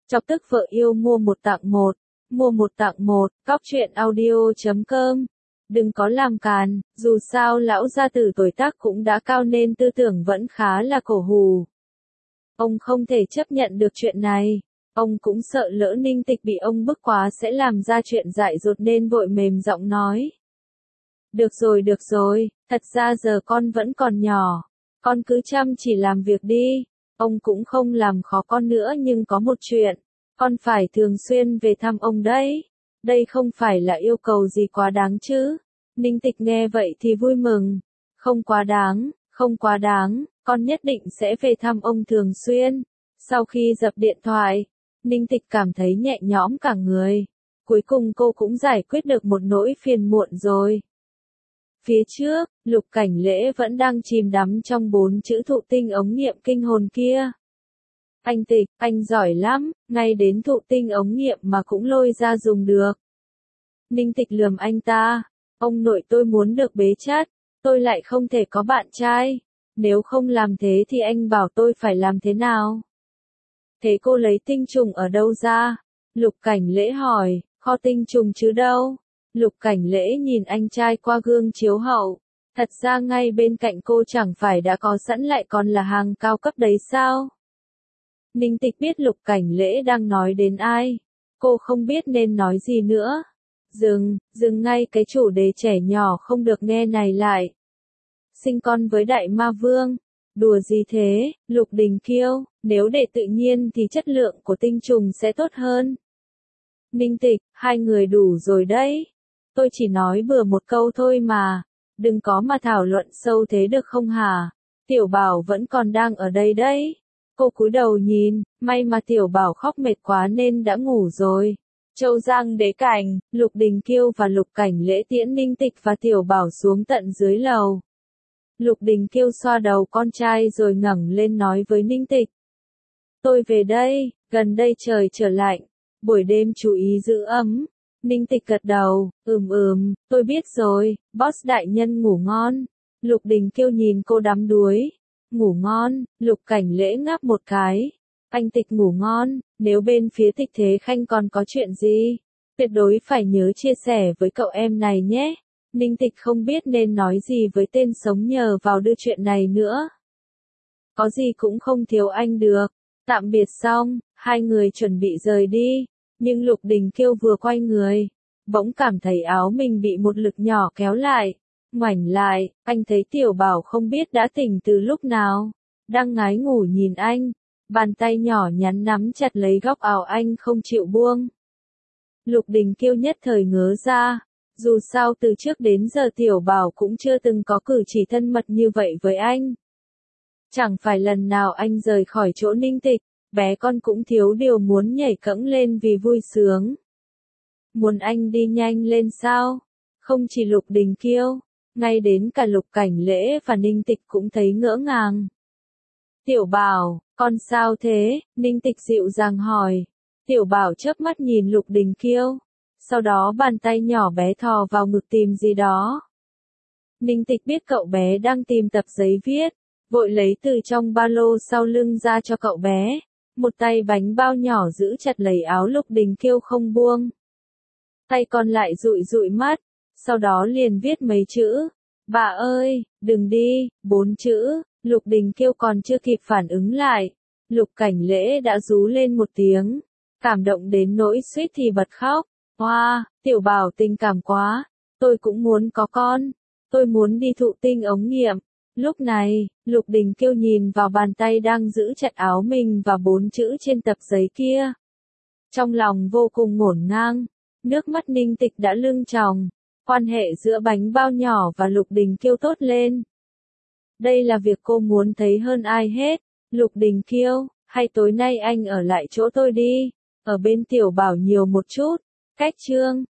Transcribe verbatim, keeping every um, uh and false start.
Chọc tức vợ yêu mua một tặng một, mua một tặng một, cóc truyện audio chấm com. Đừng có làm càn, dù sao lão gia tử tuổi tác cũng đã cao nên tư tưởng vẫn khá là cổ hủ. Ông không thể chấp nhận được chuyện này. Ông cũng sợ lỡ Ninh Tịch bị ông bức quá sẽ làm ra chuyện dại dột nên vội mềm giọng nói. Được rồi được rồi, thật ra giờ con vẫn còn nhỏ. Con cứ chăm chỉ làm việc đi. Ông cũng không làm khó con nữa nhưng có một chuyện. Con phải thường xuyên về thăm ông đấy. Đây không phải là yêu cầu gì quá đáng chứ. Ninh Tịch nghe vậy thì vui mừng. Không quá đáng, không quá đáng, con nhất định sẽ về thăm ông thường xuyên. Sau khi dập điện thoại, Ninh Tịch cảm thấy nhẹ nhõm cả người. Cuối cùng cô cũng giải quyết được một nỗi phiền muộn rồi. Phía trước, Lục Cảnh Lễ vẫn đang chìm đắm trong bốn chữ thụ tinh ống nghiệm kinh hồn kia. Anh Tịch, anh giỏi lắm, ngay đến thụ tinh ống nghiệm mà cũng lôi ra dùng được. Ninh Tịch lườm anh ta, ông nội tôi muốn được bế chát, tôi lại không thể có bạn trai. Nếu không làm thế thì anh bảo tôi phải làm thế nào? Thế cô lấy tinh trùng ở đâu ra? Lục Cảnh Lễ hỏi, kho tinh trùng chứ đâu? Lục Cảnh Lễ nhìn anh trai qua gương chiếu hậu. Thật ra ngay bên cạnh cô chẳng phải đã có sẵn lại còn là hàng cao cấp đấy sao? Ninh Tịch biết Lục Cảnh Lễ đang nói đến ai. Cô không biết nên nói gì nữa. Dừng, dừng ngay cái chủ đề trẻ nhỏ không được nghe này lại. Sinh con với Đại Ma Vương. Đùa gì thế, Lục Đình Kiêu, nếu để tự nhiên thì chất lượng của tinh trùng sẽ tốt hơn. Ninh Tịch, hai người đủ rồi đấy. Tôi chỉ nói bừa một câu thôi mà. Đừng có mà thảo luận sâu thế được không hả? Tiểu Bảo vẫn còn đang ở đây đấy. Cô cúi đầu nhìn, may mà Tiểu Bảo khóc mệt quá nên đã ngủ rồi. Châu Giang Đế Cảnh, Lục Đình Kiêu và Lục Cảnh Lễ tiễn Ninh Tịch và Tiểu Bảo xuống tận dưới lầu. Lục Đình Kiêu xoa đầu con trai rồi ngẩng lên nói với Ninh Tịch. Tôi về đây, gần đây trời trở lạnh, buổi đêm chú ý giữ ấm. Ninh Tịch gật đầu, ừm ừm, tôi biết rồi, boss đại nhân ngủ ngon. Lục Đình Kiêu nhìn cô đắm đuối. Ngủ ngon, Lục Cảnh Lễ ngáp một cái. Anh Tịch ngủ ngon, nếu bên phía Tịch Thế Khanh còn có chuyện gì, tuyệt đối phải nhớ chia sẻ với cậu em này nhé. Ninh Tịch không biết nên nói gì với tên sống nhờ vào đưa chuyện này nữa. Có gì cũng không thiếu anh được. Tạm biệt xong, hai người chuẩn bị rời đi. Nhưng Lục Đình Kiêu vừa quay người, bỗng cảm thấy áo mình bị một lực nhỏ kéo lại. Ngoảnh lại, anh thấy Tiểu Bảo không biết đã tỉnh từ lúc nào. Đang ngái ngủ nhìn anh. Bàn tay nhỏ nhắn nắm chặt lấy góc áo anh không chịu buông. Lục Đình Kiêu nhất thời ngớ ra. Dù sao từ trước đến giờ Tiểu Bảo cũng chưa từng có cử chỉ thân mật như vậy với anh. Chẳng phải lần nào anh rời khỏi chỗ Ninh Tịch, bé con cũng thiếu điều muốn nhảy cẫng lên vì vui sướng. Muốn anh đi nhanh lên sao? Không chỉ Lục Đình Kiêu, ngay đến cả Lục Cảnh Lễ và Ninh Tịch cũng thấy ngỡ ngàng. Tiểu Bảo, con sao thế? Ninh Tịch dịu dàng hỏi. Tiểu Bảo chớp mắt nhìn Lục Đình Kiêu. Sau đó bàn tay nhỏ bé thò vào ngực tìm gì đó. Ninh Tịch biết cậu bé đang tìm tập giấy viết, vội lấy từ trong ba lô sau lưng ra cho cậu bé. Một tay bánh bao nhỏ giữ chặt lấy áo Lục Đình Kiêu không buông. Tay còn lại dụi dụi mắt, sau đó liền viết mấy chữ. Bà ơi, đừng đi, bốn chữ. Lục Đình Kiêu còn chưa kịp phản ứng lại. Lục Cảnh Lễ đã rú lên một tiếng. Cảm động đến nỗi suýt thì bật khóc. Hoa, wow, Tiểu Bảo tình cảm quá. Tôi cũng muốn có con. Tôi muốn đi thụ tinh ống nghiệm. Lúc này, Lục Đình Kiêu nhìn vào bàn tay đang giữ chặt áo mình và bốn chữ trên tập giấy kia. Trong lòng vô cùng ngổn ngang. Nước mắt Ninh Tịch đã lưng tròng. Quan hệ giữa bánh bao nhỏ và Lục Đình Kiêu tốt lên. Đây là việc cô muốn thấy hơn ai hết. Lục Đình Kiêu, hay tối nay anh ở lại chỗ tôi đi. Ở bên Tiểu Bảo nhiều một chút. Cách chương.